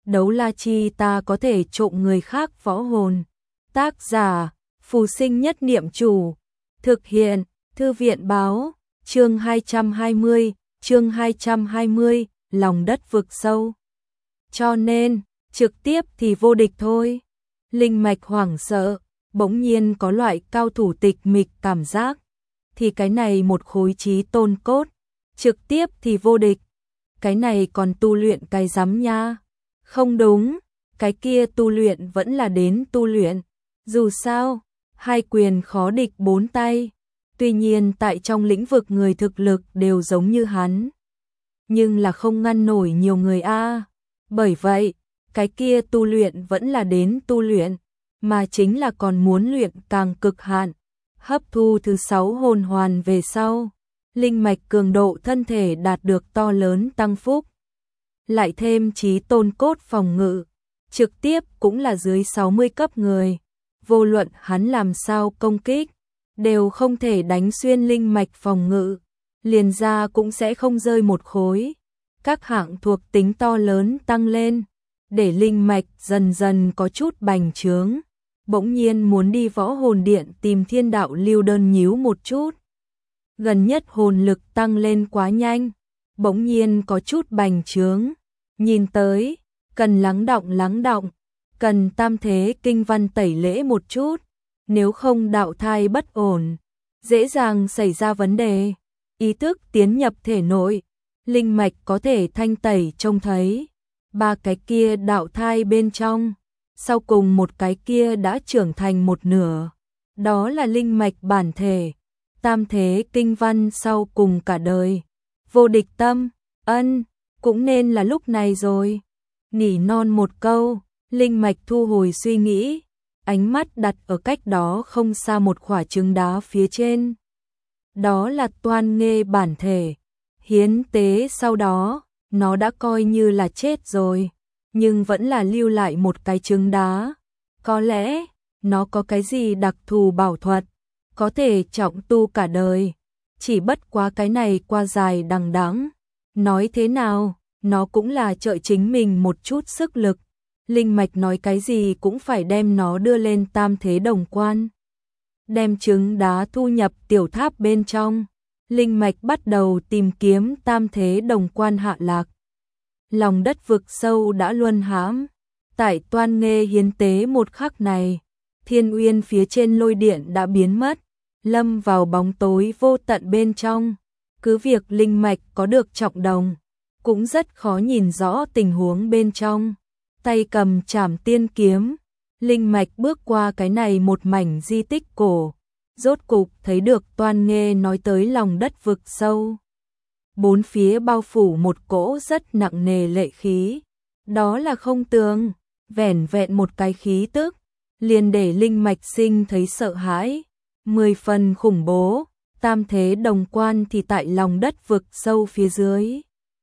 đấu la chi ta có thể trộm người khác võ hồn. Tác giả, Phù Sinh Nhất Niệm Chủ. Thực hiện, Thư viện báo, chương 220, lòng đất vực sâu. Cho nên, trực tiếp thì vô địch thôi. Linh mạch hoảng sợ, bỗng nhiên có loại cao thủ tịch mịch cảm giác. Thì cái này một khối trí tôn cốt, trực tiếp thì vô địch. Cái này còn tu luyện cái rắm nha. Không đúng, cái kia tu luyện vẫn là đến tu luyện. Dù sao, hai quyền khó địch bốn tay. Tuy nhiên tại trong lĩnh vực người thực lực đều giống như hắn. Nhưng là không ngăn nổi nhiều người a. Bởi vậy, cái kia tu luyện vẫn là đến tu luyện. Mà chính là còn muốn luyện càng cực hạn. Hấp thu thứ 6 hồn hoàn về sau. Linh mạch cường độ thân thể đạt được to lớn tăng phúc. Lại thêm trí tôn cốt phòng ngự. Trực tiếp cũng là dưới 60 cấp người. Vô luận hắn làm sao công kích, đều không thể đánh xuyên linh mạch phòng ngự. Liền ra cũng sẽ không rơi một khối. Các hạng thuộc tính to lớn tăng lên. Để linh mạch dần dần có chút bành trướng. Bỗng nhiên muốn đi võ hồn điện tìm thiên đạo lưu đơn nhíu một chút. Gần nhất hồn lực tăng lên quá nhanh. Bỗng nhiên có chút bành trướng. Nhìn tới, cần lắng động. Cần tam thế kinh văn tẩy lễ một chút. Nếu không đạo thai bất ổn. Dễ dàng xảy ra vấn đề. Ý thức tiến nhập thể nội. Linh mạch có thể thanh tẩy trông thấy. Ba cái kia đạo thai bên trong. Sau cùng một cái kia đã trưởng thành một nửa. Đó là linh mạch bản thể. Tam thế kinh văn sau cùng cả đời. Vô địch tâm, cũng nên là lúc này rồi. Nỉ non một câu, linh mạch thu hồi suy nghĩ. Ánh mắt đặt ở cách đó không xa một quả trứng đá phía trên. Đó là toan nghê bản thể. Hiến tế sau đó, nó đã coi như là chết rồi. Nhưng vẫn là lưu lại một cái trứng đá. Có lẽ, nó có cái gì đặc thù bảo thuật, có thể trọng tu cả đời. Chỉ bất quá cái này qua dài đằng đẵng. Nói thế nào, nó cũng là trợ chính mình một chút sức lực. Linh mạch nói cái gì cũng phải đem nó đưa lên tam thế đồng quan. Đem trứng đá thu nhập tiểu tháp bên trong. Linh mạch bắt đầu tìm kiếm tam thế đồng quan hạ lạc. Lòng đất vực sâu đã luân hãm. Tại toan nghê hiến tế một khắc này, thiên uyên phía trên lôi điện đã biến mất, lâm vào bóng tối vô tận bên trong. Cứ việc linh mạch có được trọng đồng, cũng rất khó nhìn rõ tình huống bên trong. Tay cầm trảm tiên kiếm, linh mạch bước qua cái này một mảnh di tích cổ, rốt cục thấy được toan nghê nói tới lòng đất vực sâu. Bốn phía bao phủ một cỗ rất nặng nề lệ khí. Đó là không tường, vẻn vẹn một cái khí tức, liền để linh mạch sinh thấy sợ hãi. 10 phần khủng bố, tam thế đồng quan thì tại lòng đất vực sâu phía dưới.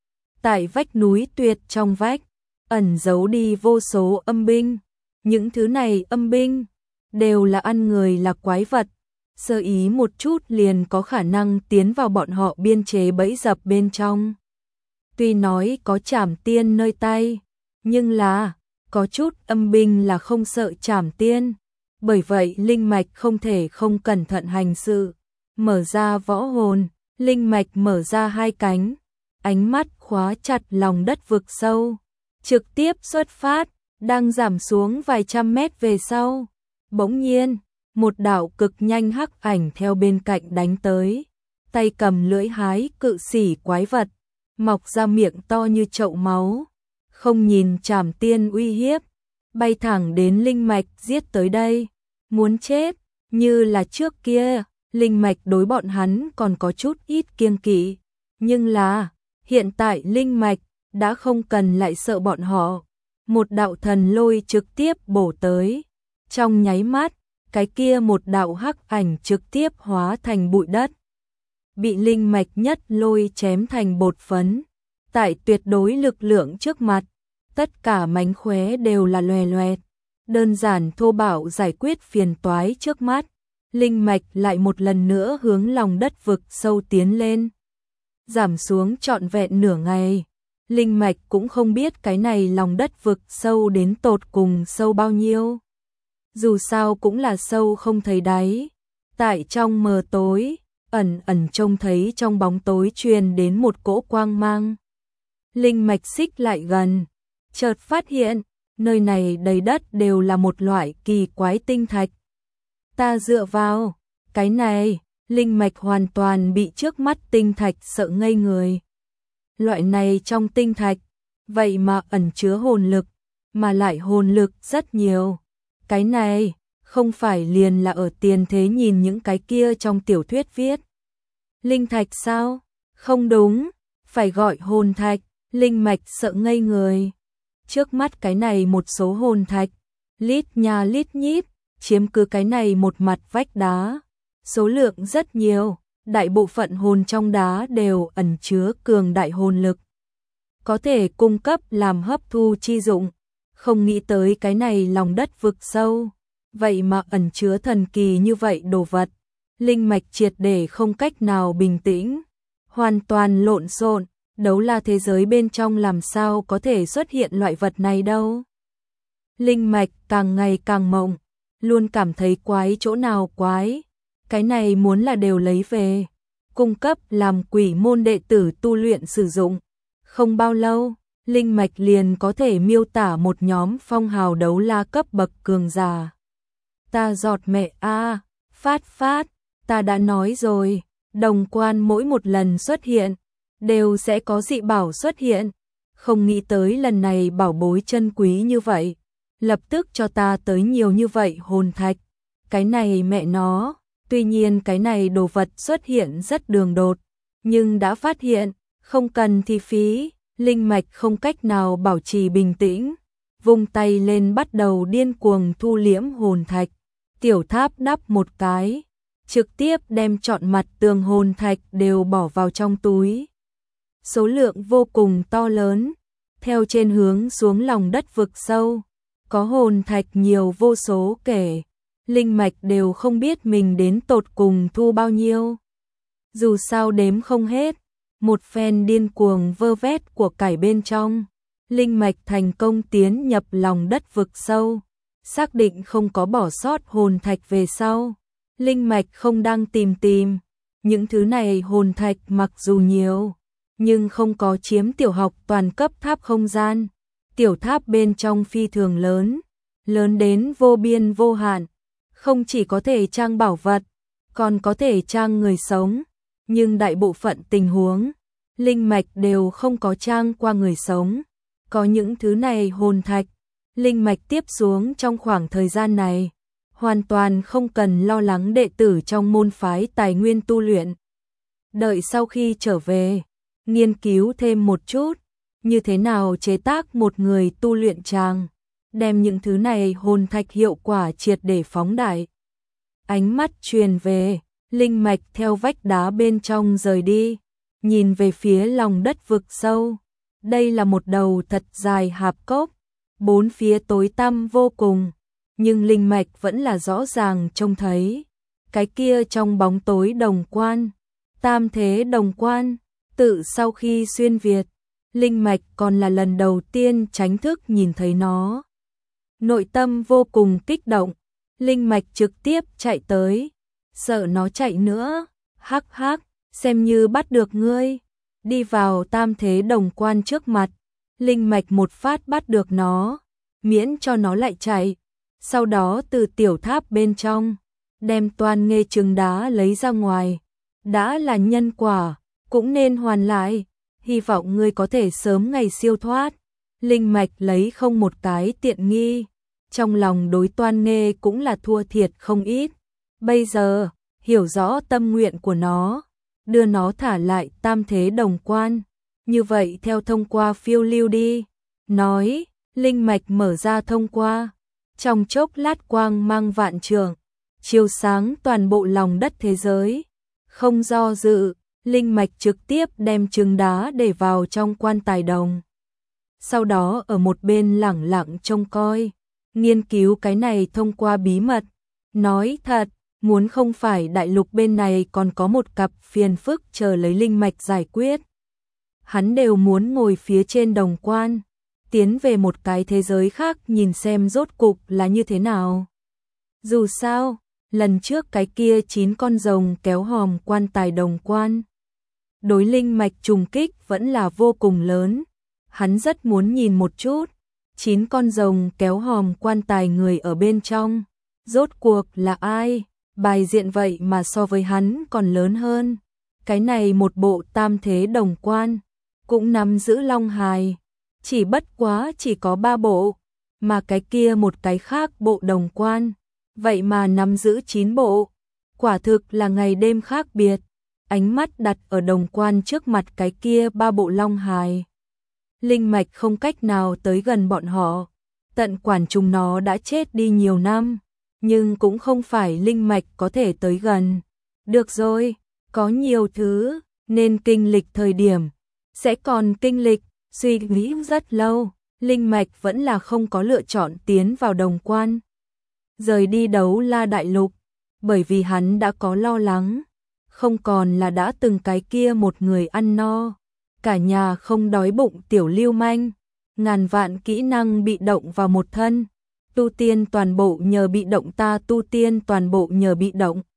Tại vách núi tuyệt trong vách, ẩn giấu đi vô số âm binh. Những thứ này âm binh, đều là ăn người là quái vật. Sơ ý một chút liền có khả năng tiến vào bọn họ biên chế bẫy dập bên trong. Tuy nói có trảm tiên nơi tay, nhưng là có chút âm binh là không sợ trảm tiên. Bởi vậy linh mạch không thể không cẩn thận hành sự. Mở ra võ hồn, linh mạch mở ra hai cánh. Ánh mắt khóa chặt lòng đất vực sâu. Trực tiếp xuất phát, đang giảm xuống vài trăm mét về sau. Bỗng nhiên, một đạo cực nhanh hắc ảnh theo bên cạnh đánh tới. Tay cầm lưỡi hái cự xỉ quái vật, mọc ra miệng to như chậu máu. Không nhìn trảm tiên uy hiếp, bay thẳng đến linh mạch giết tới đây. Muốn chết, như là trước kia, linh mạch đối bọn hắn còn có chút ít kiêng kỵ. Nhưng là, hiện tại linh mạch đã không cần lại sợ bọn họ. Một đạo thần lôi trực tiếp bổ tới. Trong nháy mắt, cái kia một đạo hắc ảnh trực tiếp hóa thành bụi đất. Bị linh mạch nhất lôi chém thành bột phấn. Tại tuyệt đối lực lượng trước mặt, tất cả mánh khóe đều là loè loẹt. Đơn giản thô bạo giải quyết phiền toái trước mắt. Linh mạch lại một lần nữa hướng lòng đất vực sâu tiến lên. Giảm xuống trọn vẹn nửa ngày. linh mạch cũng không biết cái này lòng đất vực sâu đến tột cùng sâu bao nhiêu. Dù sao cũng là sâu không thấy đáy. Tại trong mờ tối, ẩn ẩn trông thấy trong bóng tối truyền đến một cỗ quang mang. Linh mạch xích lại gần, chợt phát hiện, nơi này đầy đất đều là một loại kỳ quái tinh thạch. Ta dựa vào, cái này, linh mạch hoàn toàn bị trước mắt tinh thạch sợ ngây người. Loại này trong tinh thạch, vậy mà ẩn chứa hồn lực, mà lại hồn lực rất nhiều. Cái này, không phải liền là ở tiền thế nhìn những cái kia trong tiểu thuyết viết. Linh thạch sao? Không đúng, phải gọi hồn thạch, linh mạch sợ ngây người. Trước mắt cái này một số hồn thạch, lít nha lít nhít, chiếm cứ cái này một mặt vách đá. Số lượng rất nhiều, đại bộ phận hồn trong đá đều ẩn chứa cường đại hồn lực. Có thể cung cấp làm hấp thu chi dụng. Không nghĩ tới cái này lòng đất vực sâu, vậy mà ẩn chứa thần kỳ như vậy đồ vật. Linh mạch triệt để không cách nào bình tĩnh, hoàn toàn lộn xộn, đấu la thế giới bên trong làm sao có thể xuất hiện loại vật này đâu. Linh mạch càng ngày càng mộng, luôn cảm thấy quái chỗ nào quái. Cái này muốn là đều lấy về, cung cấp làm quỷ môn đệ tử tu luyện sử dụng. Không bao lâu, linh mạch liền có thể miêu tả một nhóm phong hào đấu la cấp bậc cường giả. Ta giọt mẹ a, phát, ta đã nói rồi, đồng quan mỗi một lần xuất hiện, đều sẽ có dị bảo xuất hiện. Không nghĩ tới lần này bảo bối chân quý như vậy, lập tức cho ta tới nhiều như vậy hồn thạch. Cái này mẹ nó, tuy nhiên cái này đồ vật xuất hiện rất đường đột, nhưng đã phát hiện, không cần thì phí. Linh mạch không cách nào bảo trì bình tĩnh, vung tay lên bắt đầu điên cuồng thu liễm hồn thạch. Tiểu tháp đắp một cái, trực tiếp đem trọn mặt tường hồn thạch đều bỏ vào trong túi. Số lượng vô cùng to lớn, theo trên hướng xuống lòng đất vực sâu, có hồn thạch nhiều vô số kể. Linh mạch đều không biết mình đến tột cùng thu bao nhiêu. Dù sao đếm không hết. Một phen điên cuồng vơ vét của cải bên trong, linh mạch thành công tiến nhập lòng đất vực sâu, xác định không có bỏ sót hồn thạch về sau. Linh mạch không đang tìm, những thứ này hồn thạch mặc dù nhiều, nhưng không có chiếm tiểu học toàn cấp tháp không gian. Tiểu tháp bên trong phi thường lớn, lớn đến vô biên vô hạn, không chỉ có thể trang bảo vật, còn có thể trang người sống. Nhưng đại bộ phận tình huống, linh mạch đều không có trang qua người sống. Có những thứ này hồn thạch, linh mạch tiếp xuống trong khoảng thời gian này, hoàn toàn không cần lo lắng đệ tử trong môn phái tài nguyên tu luyện. Đợi sau khi trở về, nghiên cứu thêm một chút, như thế nào chế tác một người tu luyện tràng, đem những thứ này hồn thạch hiệu quả triệt để phóng đại. Ánh mắt truyền về, linh mạch theo vách đá bên trong rời đi, nhìn về phía lòng đất vực sâu. Đây là một đầu thật dài hạp cốc, bốn phía tối tăm vô cùng, nhưng linh mạch vẫn là rõ ràng trông thấy. Cái kia trong bóng tối đồng quan, tam thế đồng quan, tự sau khi xuyên Việt, linh mạch còn là lần đầu tiên chính thức nhìn thấy nó. Nội tâm vô cùng kích động, linh mạch trực tiếp chạy tới, sợ nó chạy nữa, hắc hắc, xem như bắt được ngươi. Đi vào tam thế đồng quan trước mặt, linh mạch một phát bắt được nó, miễn cho nó lại chạy. Sau đó từ tiểu tháp bên trong, đem toàn nghê trứng đá lấy ra ngoài. Đã là nhân quả, cũng nên hoàn lại, hy vọng ngươi có thể sớm ngày siêu thoát. Linh mạch lấy không một cái tiện nghi, trong lòng đối toan nghê cũng là thua thiệt không ít. Bây giờ, hiểu rõ tâm nguyện của nó, đưa nó thả lại tam thế đồng quan. Như vậy theo thông qua phiêu lưu đi. Nói, linh mạch mở ra thông qua. Trong chốc lát quang mang vạn trượng, chiếu sáng toàn bộ lòng đất thế giới. Không do dự, linh mạch trực tiếp đem trứng đá để vào trong quan tài đồng. Sau đó ở một bên lẳng lặng trông coi, nghiên cứu cái này thông qua bí mật. Nói thật, muốn không phải đại lục bên này còn có một cặp phiền phức chờ lấy linh mạch giải quyết. hắn đều muốn ngồi phía trên đồng quan, tiến về một cái thế giới khác nhìn xem rốt cục là như thế nào. Dù sao, lần trước cái kia 9 con rồng kéo hòm quan tài đồng quan, đối linh mạch trùng kích vẫn là vô cùng lớn. Hắn rất muốn nhìn một chút, 9 con rồng kéo hòm quan tài người ở bên trong, rốt cuộc là ai, bài diện vậy mà so với hắn còn lớn hơn. Cái này một bộ tam thế đồng quan, cũng nắm giữ long hài, chỉ bất quá chỉ có 3 bộ, mà cái kia một cái khác bộ đồng quan, vậy mà nắm giữ 9 bộ, quả thực là ngày đêm khác biệt. Ánh mắt đặt ở đồng quan trước mặt cái kia 3 bộ long hài. Linh mạch không cách nào tới gần bọn họ, tận quản chúng nó đã chết đi nhiều năm, nhưng cũng không phải linh mạch có thể tới gần. Được rồi, có nhiều thứ, nên kinh lịch thời điểm, sẽ còn kinh lịch, suy nghĩ rất lâu, linh mạch vẫn là không có lựa chọn tiến vào đồng quan. Rời đi Đấu La Đại Lục, bởi vì hắn đã có lo lắng, không còn là đã từng cái kia một người ăn no, cả nhà không đói bụng tiểu lưu manh, ngàn vạn kỹ năng bị động vào một thân, tu tiên toàn bộ nhờ bị động ta tu tiên toàn bộ nhờ bị động.